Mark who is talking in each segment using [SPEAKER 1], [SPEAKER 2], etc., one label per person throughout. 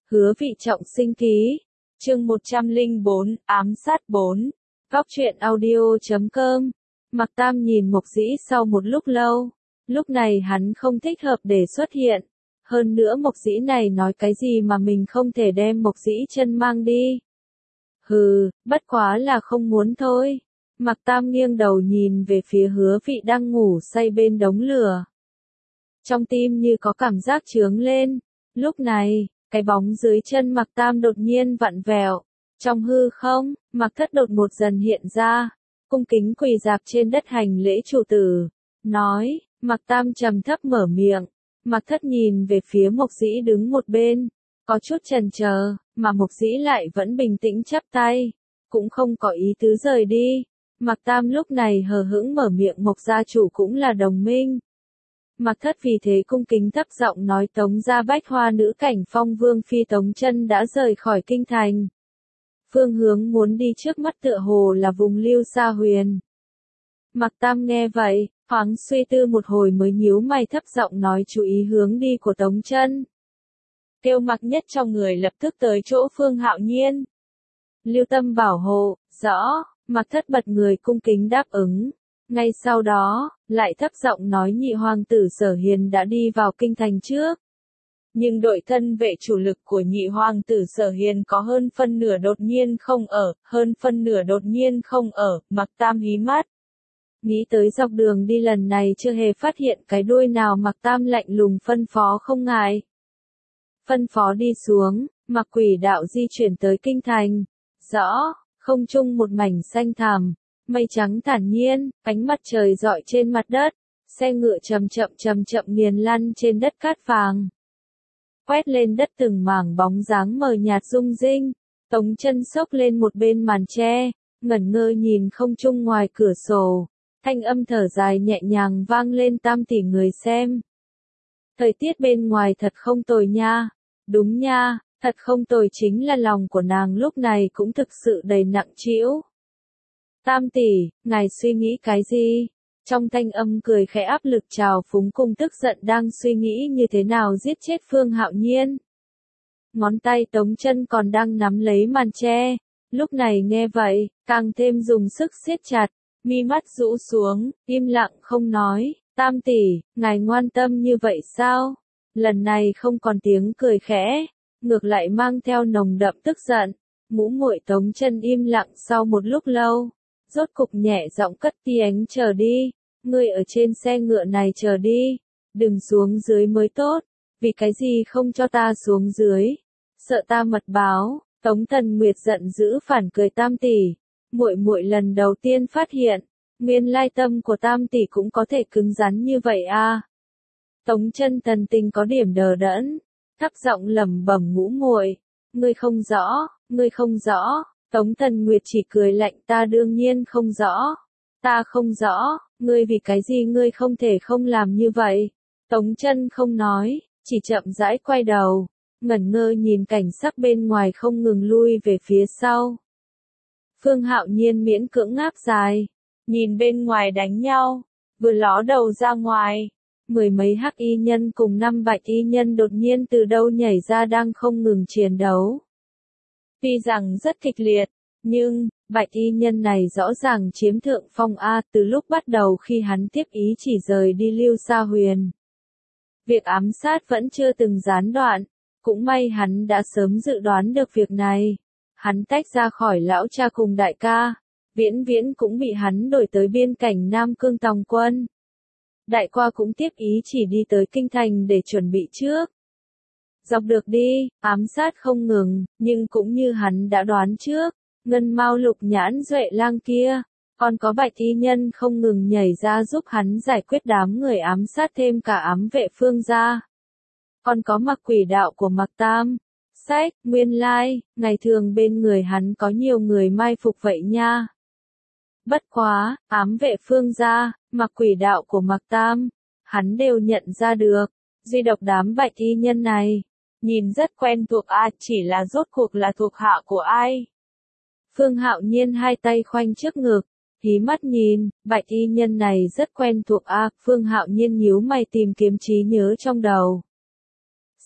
[SPEAKER 1] Hứa Vị trọng sinh ký. Chương 104, ám sát 4. Góc truyện audio.com. Mạc Tam nhìn Mộc Dĩ sau một lúc lâu. Lúc này hắn không thích hợp để xuất hiện. Hơn nữa Mộc Dĩ này nói cái gì mà mình không thể đem Mộc Dĩ chân mang đi. Hừ, bất quá là không muốn thôi. Mạc Tam nghiêng đầu nhìn về phía Hứa Vị đang ngủ say bên đống lửa. Trong tim như có cảm giác chướng lên. Lúc này, cái bóng dưới chân Mạc Tam đột nhiên vặn vẹo. Trong hư không, Mạc Thất đột một dần hiện ra. Cung kính quỳ dạp trên đất hành lễ chủ tử. Nói, Mạc Tam trầm thấp mở miệng. Mạc Thất nhìn về phía Mộc Dĩ đứng một bên. Có chút chần chờ, mà Mộc Dĩ lại vẫn bình tĩnh chắp tay. Cũng không có ý tứ rời đi. Mạc Tam lúc này hờ hững mở miệng, Mộc gia chủ cũng là đồng minh. Mạc Thất vì thế cung kính thấp giọng nói Tống gia bách hoa nữ cảnh phong vương phi Tống Chân đã rời khỏi kinh thành. Phương hướng muốn đi trước mắt tựa hồ là vùng Lưu Sa Huyền. Mạc Tam nghe vậy, thoáng suy tư một hồi mới nhíu mày thấp giọng nói chú ý hướng đi của Tống Chân. Kêu Mạc Nhất trong người lập tức tới chỗ Phương Hạo Nhiên. Lưu tâm bảo hộ, rõ. Mạc Thất bật người cung kính đáp ứng. Ngay sau đó, lại thấp giọng nói nhị hoàng tử Sở Hiền đã đi vào kinh thành trước. Nhưng đội thân vệ chủ lực của nhị hoàng tử Sở Hiền có hơn phân nửa đột nhiên không ở, Mạc Tam hí mắt. Nghĩ tới dọc đường đi lần này chưa hề phát hiện cái đuôi nào, Mạc Tam lạnh lùng phân phó không ngại. Phân phó đi xuống, Mạc Quỷ đạo di chuyển tới kinh thành. Rõ. Không trung một mảnh xanh thẳm, mây trắng thản nhiên, ánh mặt trời rọi trên mặt đất, xe ngựa chậm chậm nghiền lăn trên đất cát vàng. Quét lên đất từng mảng bóng dáng mờ nhạt rung rinh, Tống Chân xốc lên một bên màn tre, ngẩn ngơ nhìn không trung ngoài cửa sổ, thanh âm thở dài nhẹ nhàng vang lên, Tam tỷ người xem. Thời tiết bên ngoài thật không tồi nha, đúng nha. Thật không tồi, chính là lòng của nàng lúc này cũng thực sự đầy nặng trĩu. Tam tỷ, ngài suy nghĩ cái gì? Trong thanh âm cười khẽ áp lực trào phúng cùng tức giận đang suy nghĩ như thế nào giết chết Phương Hạo Nhiên. Ngón tay Tống Chân còn đang nắm lấy màn tre, lúc này nghe vậy, càng thêm dùng sức siết chặt, mi mắt rũ xuống, im lặng không nói. Tam tỷ, ngài ngoan tâm như vậy sao? Lần này không còn tiếng cười khẽ, ngược lại mang theo nồng đậm tức giận. Ngũ muội Tống Chân im lặng sau một lúc lâu, rốt cục nhẹ giọng cất tiếng, chờ đi, ngươi ở trên xe ngựa này chờ đi, đừng xuống dưới mới tốt, vì cái gì không cho ta xuống dưới, sợ ta mật báo. Tống Tần Nguyệt giận dữ phản cười, Tam tỷ, muội muội lần đầu tiên phát hiện, nguyên lai tâm của Tam tỷ cũng có thể cứng rắn như vậy à. Tống Chân thần tình có điểm đờ đẫn, thấp giọng lẩm bẩm, ngũ muội, ngươi không rõ. Tống Tần Nguyệt chỉ cười lạnh, ta đương nhiên không rõ. Ta không rõ, ngươi vì cái gì ngươi không thể không làm như vậy. Tống Chân không nói, chỉ chậm rãi quay đầu, ngẩn ngơ nhìn cảnh sắc bên ngoài không ngừng lui về phía sau. Phương Hạo Nhiên miễn cưỡng ngáp dài, nhìn bên ngoài đánh nhau, vừa ló đầu ra ngoài. Mười mấy hắc y nhân cùng 5 bạch y nhân đột nhiên từ đâu nhảy ra đang không ngừng chiến đấu. Tuy rằng rất kịch liệt, nhưng, bạch y nhân này rõ ràng chiếm thượng phong A từ lúc bắt đầu khi hắn tiếp ý chỉ rời đi Lưu Sa Huyền. Việc ám sát vẫn chưa từng gián đoạn, cũng may hắn đã sớm dự đoán được việc này. Hắn tách ra khỏi lão cha cùng đại ca, Viễn Viễn cũng bị hắn đổi tới biên cảnh Nam Cương tòng quân. Đại qua cũng tiếp ý chỉ đi tới kinh thành để chuẩn bị trước. Dọc được đi, ám sát không ngừng, nhưng cũng như hắn đã đoán trước, Ngân Mao Lục Nhãn Duệ Lang kia, còn có bạch y nhân không ngừng nhảy ra giúp hắn giải quyết đám người ám sát, thêm cả ám vệ Phương gia. Còn có Mặc Quỷ đạo của Mạc Tam. Sách, nguyên lai, ngày thường bên người hắn có nhiều người mai phục vậy nha. Bất quá, ám vệ Phương gia, Mặc Quỷ đạo của Mạc Tam, hắn đều nhận ra được, duy độc đám bạch y nhân này, nhìn rất quen thuộc chỉ là rốt cuộc là thuộc hạ của ai. Phương Hạo Nhiên hai tay khoanh trước ngực, hí mắt nhìn, bạch y nhân này rất quen thuộc Phương Hạo Nhiên nhíu mày tìm kiếm trí nhớ trong đầu. Sách,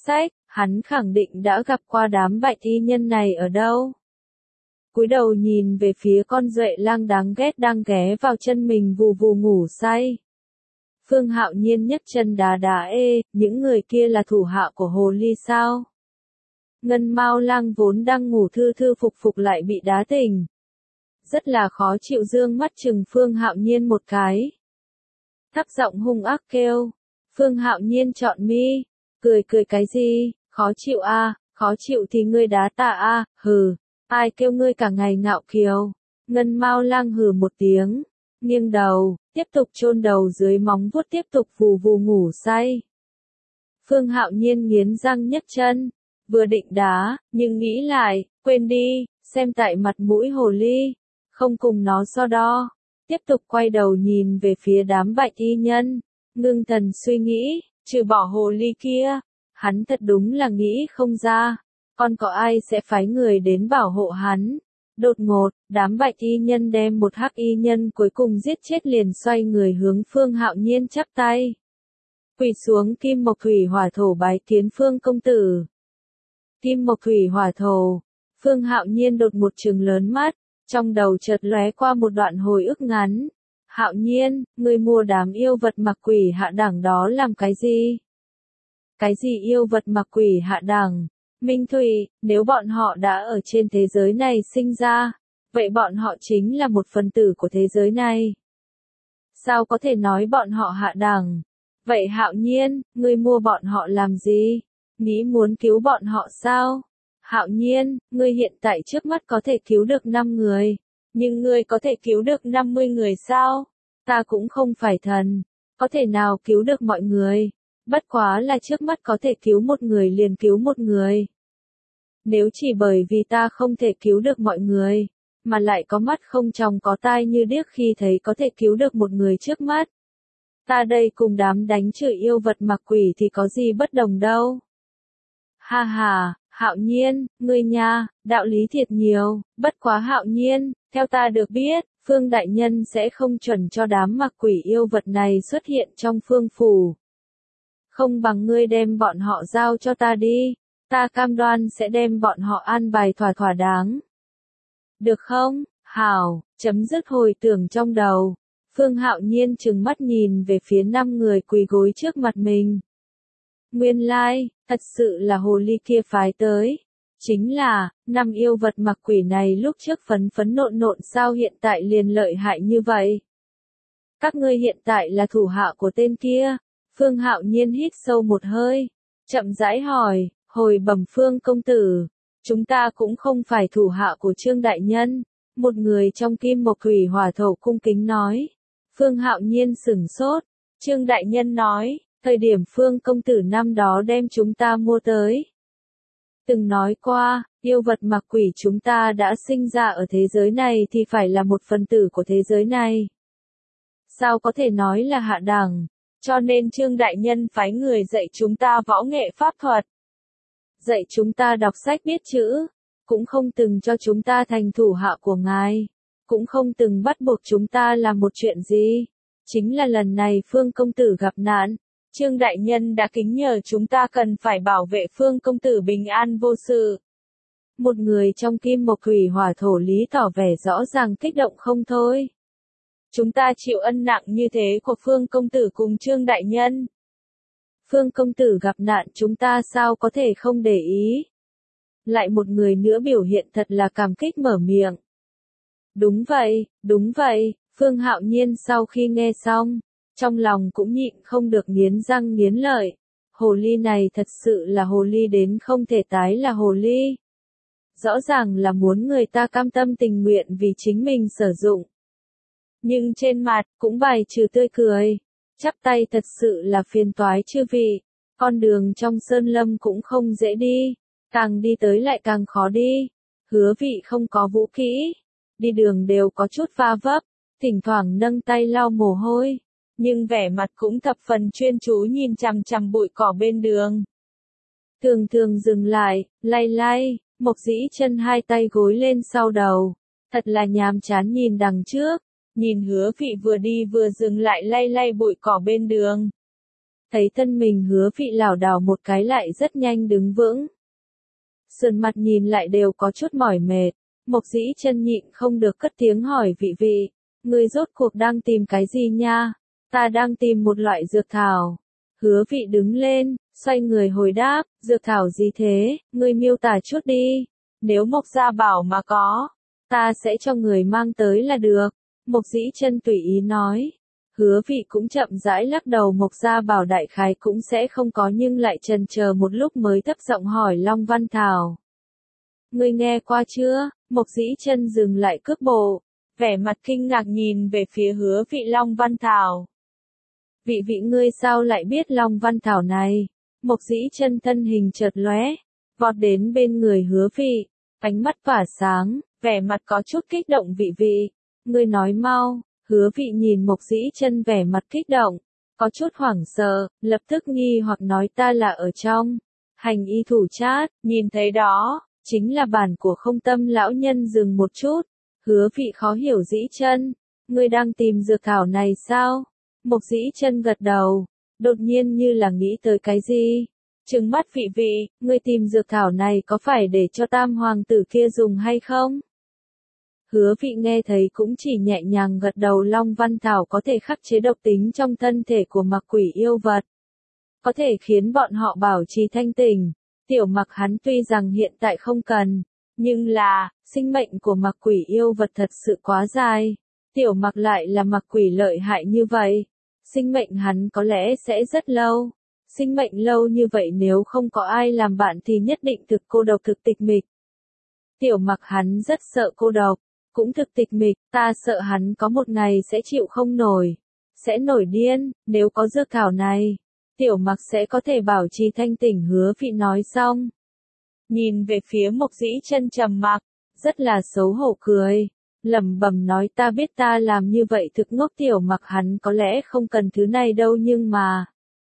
[SPEAKER 1] Hắn khẳng định đã gặp qua đám bạch y nhân này ở đâu. Cúi đầu nhìn về phía con duệ lang đáng ghét đang ghé vào chân mình vù vù ngủ say. Phương Hạo Nhiên nhấc chân đá đá, những người kia là thủ hạ của hồ ly sao? Ngân Mao Lang vốn đang ngủ thư thư phục phục lại bị đá tỉnh. Rất là khó chịu, dương mắt chừng Phương Hạo Nhiên một cái. Thấp giọng hung ác kêu. Phương Hạo Nhiên trọn mi, cười cái gì, khó chịu à, khó chịu thì ngươi đá ta à, hừ, ai kêu ngươi cả ngày ngạo kiều. Ngân Mao Lang hừ một tiếng, nghiêng đầu, tiếp tục chôn đầu dưới móng vuốt tiếp tục vù vù ngủ say. Phương Hạo Nhiên nghiến răng nhấc chân, vừa định đá, nhưng nghĩ lại, quên đi, xem tại mặt mũi hồ ly, không cùng nó so đo. Tiếp tục quay đầu nhìn về phía đám bạch y nhân, ngưng thần suy nghĩ, trừ bỏ hồ ly kia, hắn thật đúng là nghĩ không ra, còn có ai sẽ phái người đến bảo hộ hắn. Đột ngột, đám bạch y nhân đem một hắc y nhân cuối cùng giết chết liền xoay người hướng Phương Hạo Nhiên chắp tay. Quỳ xuống kim mộc thủy hỏa thổ bái kiến Phương công tử. Kim mộc thủy hỏa thổ, Phương Hạo Nhiên đột một trừng lớn mắt, trong đầu chợt lóe qua một đoạn hồi ức ngắn. Hạo Nhiên, ngươi mua đám yêu vật mặc quỷ hạ đẳng đó làm cái gì? Cái gì yêu vật mặc quỷ hạ đẳng? Minh Thủy, nếu bọn họ đã ở trên thế giới này sinh ra, vậy bọn họ chính là một phần tử của thế giới này. Sao có thể nói bọn họ hạ đẳng? Vậy Hạo Nhiên, ngươi mua bọn họ làm gì? Nghĩ muốn cứu bọn họ sao? Hạo Nhiên, ngươi hiện tại trước mắt có thể cứu được 5 người, nhưng ngươi có thể cứu được 50 người sao? Ta cũng không phải thần, có thể nào cứu được mọi người, bất quá là trước mắt có thể cứu một người liền cứu một người. Nếu chỉ bởi vì ta không thể cứu được mọi người, mà lại có mắt không tròng có tai như điếc khi thấy có thể cứu được một người trước mắt, ta đây cùng đám đánh chửi yêu vật mặc quỷ thì có gì bất đồng đâu. Ha ha, Hạo Nhiên, ngươi nha, đạo lý thiệt nhiều, bất quá Hạo Nhiên, theo ta được biết, Phương Đại Nhân sẽ không chuẩn cho đám mặc quỷ yêu vật này xuất hiện trong Phương Phủ. Không bằng ngươi đem bọn họ giao cho ta đi, ta cam đoan sẽ đem bọn họ an bài thỏa đáng. Được không? Hảo, chấm dứt hồi tưởng trong đầu. Phương Hạo Nhiên trừng mắt nhìn về phía 5 người quỳ gối trước mặt mình. Nguyên lai, thật sự là hồ ly kia phái tới. Chính là, 5 yêu vật mặc quỷ này lúc trước phấn nộn sao hiện tại liền lợi hại như vậy. Các ngươi hiện tại là thủ hạ của tên kia. Phương Hạo Nhiên hít sâu một hơi, chậm rãi hỏi, hồi bẩm Phương công tử, chúng ta cũng không phải thủ hạ của Trương Đại Nhân. Một người trong kim mộc thủy hỏa thổ cung kính nói. Phương Hạo Nhiên sửng sốt, Trương Đại Nhân nói, thời điểm Phương công tử năm đó đem chúng ta mua tới. Từng nói qua, yêu vật mặc quỷ chúng ta đã sinh ra ở thế giới này thì phải là một phần tử của thế giới này. Sao có thể nói là hạ đẳng, cho nên Trương Đại Nhân phái người dạy chúng ta võ nghệ pháp thuật. Dạy chúng ta đọc sách biết chữ, cũng không từng cho chúng ta thành thủ hạ của ngài, cũng không từng bắt buộc chúng ta làm một chuyện gì. Chính là lần này Phương công tử gặp nạn, Trương Đại Nhân đã kính nhờ chúng ta cần phải bảo vệ Phương công tử bình an vô sự. Một người trong kim mộc thủy hỏa thổ lý tỏ vẻ rõ ràng kích động không thôi. Chúng ta chịu ân nặng như thế của Phương công tử cùng Trương Đại Nhân. Phương công tử gặp nạn chúng ta sao có thể không để ý. Lại một người nữa biểu hiện thật là cảm kích mở miệng. Đúng vậy, Phương Hạo Nhiên sau khi nghe xong, trong lòng cũng nhịn không được nghiến răng nghiến lợi. Hồ ly này thật sự là hồ ly đến không thể tái là hồ ly. Rõ ràng là muốn người ta cam tâm tình nguyện vì chính mình sử dụng. Nhưng trên mặt cũng bài trừ tươi cười. Chắp tay thật sự là phiền toái chư vị. Con đường trong sơn lâm cũng không dễ đi. Càng đi tới lại càng khó đi. Hứa vị không có vũ kỹ. Đi đường đều có chút va vấp. Thỉnh thoảng nâng tay lau mồ hôi. Nhưng vẻ mặt cũng thập phần chuyên chú nhìn chằm chằm bụi cỏ bên đường. Thường thường dừng lại, lay, Mộc Dĩ chân hai tay gối lên sau đầu. Thật là nhàm chán nhìn đằng trước. Nhìn Hứa vị vừa đi vừa dừng lại lay bụi cỏ bên đường. Thấy thân mình Hứa Vị lảo đảo một cái lại rất nhanh đứng vững. Sườn mặt nhìn lại đều có chút mỏi mệt, Mộc Dĩ Chân nhịn không được cất tiếng hỏi Vị Vị, ngươi rốt cuộc đang tìm cái gì nha? Ta đang tìm một loại dược thảo. Hứa Vị đứng lên, xoay người hồi đáp, dược thảo gì thế, ngươi miêu tả chút đi. Nếu Mộc gia bảo mà có, ta sẽ cho người mang tới là được. Mộc Dĩ Chân tùy ý nói. Hứa Vị cũng chậm rãi lắc đầu, Mộc gia bảo đại khái cũng sẽ không có, nhưng lại chần chờ một lúc mới thấp giọng hỏi Long Văn Thảo. Ngươi nghe qua chưa? Mộc Dĩ Chân dừng lại cước bộ, vẻ mặt kinh ngạc nhìn về phía Hứa Vị. Long Văn Thảo. Vị Vị, ngươi sao lại biết Long Văn Thảo này? Mộc Dĩ Chân thân hình chợt lóe, vọt đến bên người Hứa Vị, ánh mắt tỏa sáng, vẻ mặt có chút kích động. Vị Vị, ngươi nói mau. Hứa Vị nhìn Mộc Dĩ Chân vẻ mặt kích động, có chút hoảng sợ, lập tức nghi hoặc nói, ta là ở trong hành y thủ chát, nhìn thấy đó, chính là bản của Không Tâm lão nhân. Dừng một chút, Hứa Vị khó hiểu, Dĩ Chân, ngươi đang tìm dược thảo này sao? Mộc Dĩ Chân gật đầu, đột nhiên như là nghĩ tới cái gì, trừng mắt Vị Vị, ngươi tìm dược thảo này có phải để cho Tam hoàng tử kia dùng hay không? Hứa Vị nghe thấy cũng chỉ nhẹ nhàng gật đầu. Long Văn Thảo có thể khắc chế độc tính trong thân thể của Mặc Quỷ yêu vật, có thể khiến bọn họ bảo trì thanh tỉnh. Tiểu Mặc hắn tuy rằng hiện tại không cần, nhưng là, sinh mệnh của Mặc Quỷ yêu vật thật sự quá dài. Tiểu Mặc lại là Mặc Quỷ lợi hại như vậy, sinh mệnh hắn có lẽ sẽ rất lâu. Sinh mệnh lâu như vậy nếu không có ai làm bạn thì nhất định thực cô độc, thực tịch mịch. Tiểu Mặc hắn rất sợ cô độc, cũng thực tịch mịch, ta sợ hắn có một ngày sẽ chịu không nổi, sẽ nổi điên. Nếu có dược thảo này, Tiểu Mặc sẽ có thể bảo trì thanh tỉnh. Hứa Vị nói xong, nhìn về phía Mộc Dĩ Chân trầm mặc, rất là xấu hổ cười, lẩm bẩm nói, ta biết ta làm như vậy thực ngốc. Tiểu Mặc hắn có lẽ không cần thứ này đâu, nhưng mà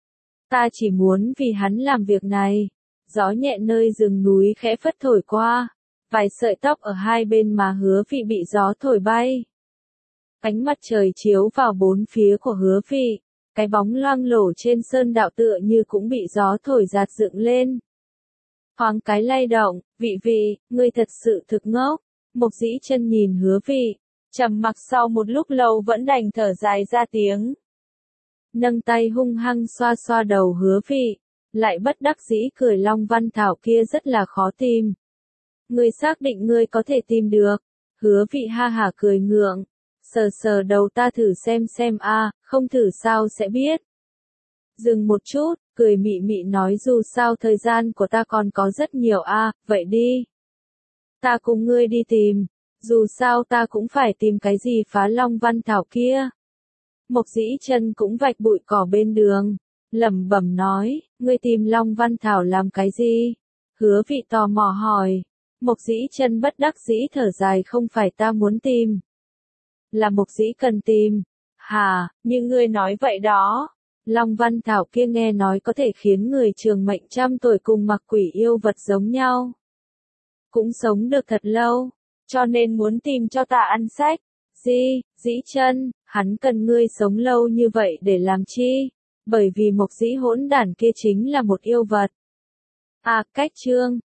[SPEAKER 1] ta chỉ muốn vì hắn làm việc này. Gió nhẹ nơi rừng núi khẽ phất thổi qua, vài sợi tóc ở hai bên má Hứa Vị bị gió thổi bay. Ánh mặt trời chiếu vào bốn phía của Hứa Vị, cái bóng loang lổ trên sơn đạo tựa như cũng bị gió thổi giạt dựng lên. Thoáng cái lay động. Vị Vị, ngươi thật sự thực ngốc. Mộc Dĩ Chân nhìn Hứa Vị, trầm mặc sau một lúc lâu vẫn đành thở dài ra tiếng. Nâng tay hung hăng xoa xoa đầu Hứa Vị, lại bất đắc dĩ cười, Long Văn Thảo kia rất là khó tìm. Ngươi xác định ngươi có thể tìm được? Hứa Vị ha hả cười ngượng, sờ sờ đầu, ta thử xem a, không thử sao sẽ biết. Dừng một chút, cười mị mị nói, dù sao thời gian của ta còn có rất nhiều a, vậy đi. Ta cùng ngươi đi tìm, dù sao ta cũng phải tìm cái gì phá Long Văn Thảo kia. Mộc Dĩ Chân cũng vạch bụi cỏ bên đường, lẩm bẩm nói, ngươi tìm Long Văn Thảo làm cái gì? Hứa Vị tò mò hỏi. Mộc Dĩ Chân bất đắc dĩ thở dài, không phải ta muốn tìm, là Mộc Dĩ cần tìm. Hà, nhưng ngươi nói vậy đó. Long Văn Thảo kia nghe nói có thể khiến người trường mệnh 100 tuổi, cùng Mặc Quỷ yêu vật giống nhau, cũng sống được thật lâu, cho nên muốn tìm cho ta ăn sách. Dĩ Chân, hắn cần ngươi sống lâu như vậy để làm chi? Bởi vì Mộc Dĩ hỗn đản kia chính là một yêu vật. À, cách chương